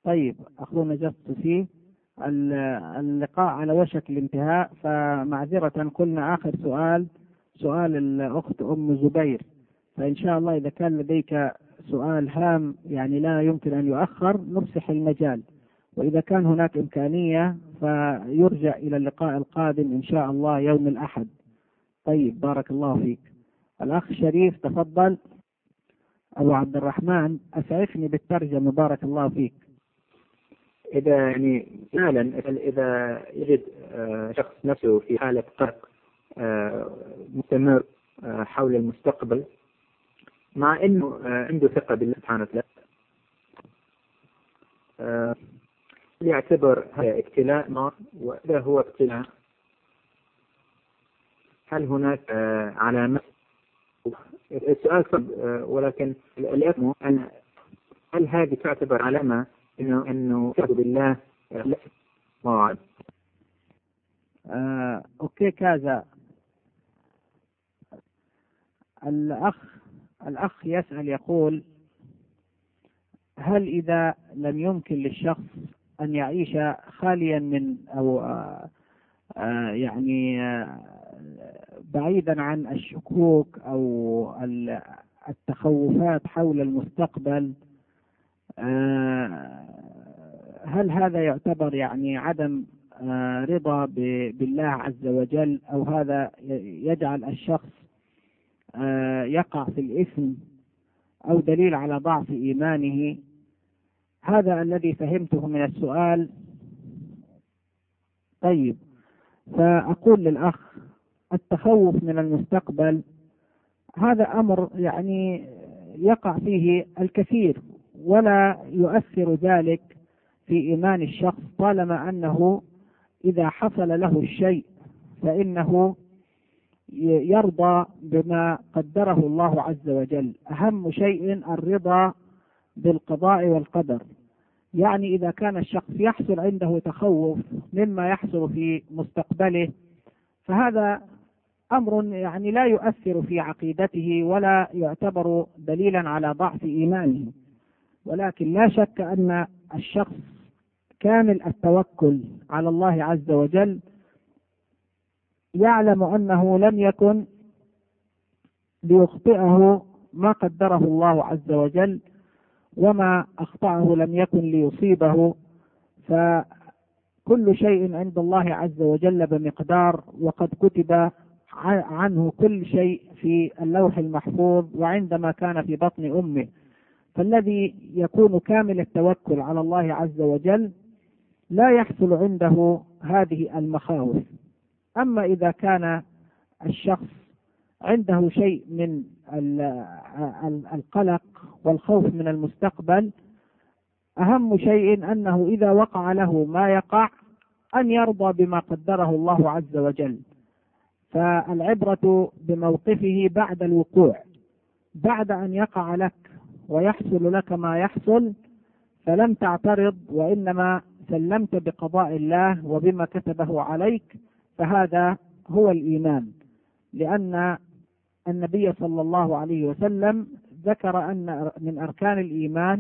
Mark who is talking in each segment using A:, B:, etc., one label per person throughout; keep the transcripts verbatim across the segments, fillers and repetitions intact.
A: طيب أخونا جست فيه اللقاء على وشك الانتهاء، فمعذرة قلنا آخر سؤال سؤال الأخت أم زبير، فإن شاء الله إذا كان لديك سؤال هام يعني لا يمكن أن يؤخر نفسح المجال، وإذا كان هناك إمكانية فيرجع إلى اللقاء القادم إن شاء الله يوم الأحد. طيب بارك الله فيك. الأخ شريف تفضل. أبو عبد الرحمن أسعفني بالترجمة بارك الله فيك.
B: إذا يعني فعلا إذا يجد شخص نفسه في حالة قلق مستمر حول المستقبل مع إنه عنده ثقة بالله سبحانه وتعالى، يعتبر هذا ابتلاء نار، وإذا هو ابتلاء هل هناك علامات؟ السؤال صعب ولكن الأهم أن هل هذه تعتبر علامة إنه إنه ثقة بالله؟ ما
A: آه، أوكي كذا. الأخ الأخ يسأل يقول: هل إذا لم يمكن للشخص أن يعيش خاليا من أو آه آه يعني آه بعيدا عن الشكوك أو التخوفات حول المستقبل، آه هل هذا يعتبر يعني عدم آه رضا بالله عز وجل، أو هذا يجعل الشخص آه يقع في الإثم أو دليل على ضعف إيمانه؟ هذا الذي فهمته من السؤال. طيب، فأقول للأخ: التخوف من المستقبل هذا أمر يعني يقع فيه الكثير، ولا يؤثر ذلك في إيمان الشخص طالما أنه إذا حصل له الشيء فإنه يرضى بما قدره الله عز وجل. أهم شيء الرضا بالقضاء والقدر. يعني إذا كان الشخص يحصل عنده تخوف مما يحصل في مستقبله فهذا أمر يعني لا يؤثر في عقيدته ولا يعتبر دليلا على ضعف إيمانه، ولكن لا شك أن الشخص كامل التوكل على الله عز وجل يعلم أنه لم يكن ليخطئه ما قدره الله عز وجل، وما أخطأه لم يكن ليصيبه، فكل شيء عند الله عز وجل بمقدار، وقد كتب عنه كل شيء في اللوح المحفوظ وعندما كان في بطن أمه. فالذي يكون كامل التوكل على الله عز وجل لا يحصل عنده هذه المخاوف. أما إذا كان الشخص عنده شيء من القلق والخوف من المستقبل، أهم شيء أنه إذا وقع له ما يقع أن يرضى بما قدره الله عز وجل. فالعبرة بموقفه بعد الوقوع، بعد أن يقع لك ويحصل لك ما يحصل فلم تعترض وإنما سلمت بقضاء الله وبما كتبه عليك، فهذا هو الإيمان. لأن النبي صلى الله عليه وسلم ذكر أن من أركان الإيمان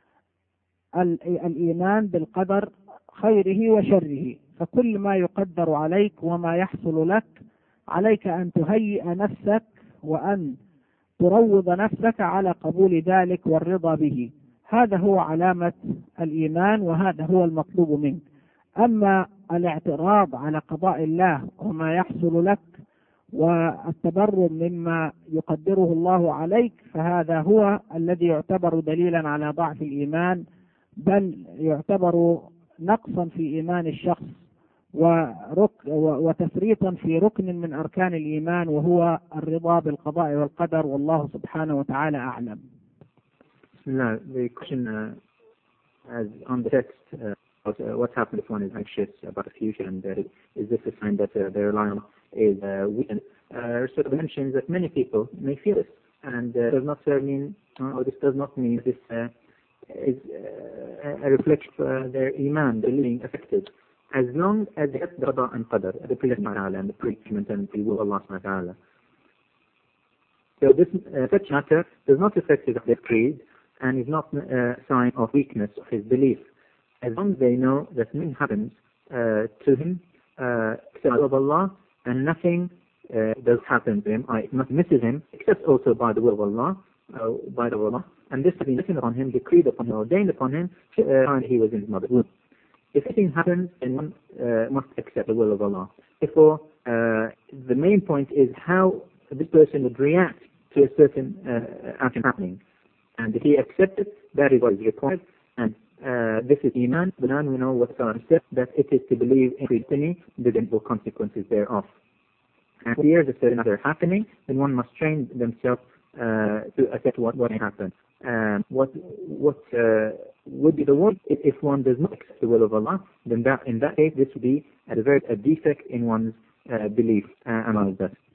A: الإيمان بالقدر خيره وشره، فكل ما يقدر عليك وما يحصل لك عليك أن تهيئ نفسك وأن تروض نفسك على قبول ذلك والرضا به. هذا هو علامة الإيمان وهذا هو المطلوب منك. أما الاعتراض على قضاء الله وما يحصل لك والتبرم مما يقدره الله عليك فهذا هو الذي يعتبر دليلا على ضعف الإيمان، بل يعتبر نقصا في إيمان الشخص ورك وتفريطا في ركن من أركان الإيمان وهو الرضا بالقضاء والقدر، والله سبحانه وتعالى أعلم.
B: No, the question uh, as on the text, uh, what happens if one is anxious about the future, and uh, is this a sign that uh, their life is uh, weakened? Uh, so it mentions that many people may feel this, and uh, does not uh, mean, uh, or this does not mean this uh, is uh, a reflection of uh, their iman, their being affected, as long as they have the qada and qadar, the prayer and the preachment and the will of Allah subhanahu wa ta'ala. So this uh, such matter does not affect his creed and is not a sign of weakness of his belief. as long as they know that nothing happens uh, to him uh, except by the will of Allah, and nothing uh, does happen to him, I nothing misses him, except also by the will of Allah, uh, by the will of Allah, and this has been written upon him, decreed upon him, ordained upon him, uh, time he was in his mother's womb. If anything happens, then one uh, must accept the will of Allah. Therefore, uh, the main point is how this person would react to a certain uh, action happening. And if he accepts it, that is what is required. And uh, this is Iman. But now we know what Salah said, that it is to believe in destiny, the inevitable consequences thereof. And here, if certain are happening, then one must train themselves uh, to accept what, what may happen. Um, what what uh, would be the one if, if one does not accept the will of Allah, then that in that case this would be a very a defect in one's uh, belief uh, and all of that.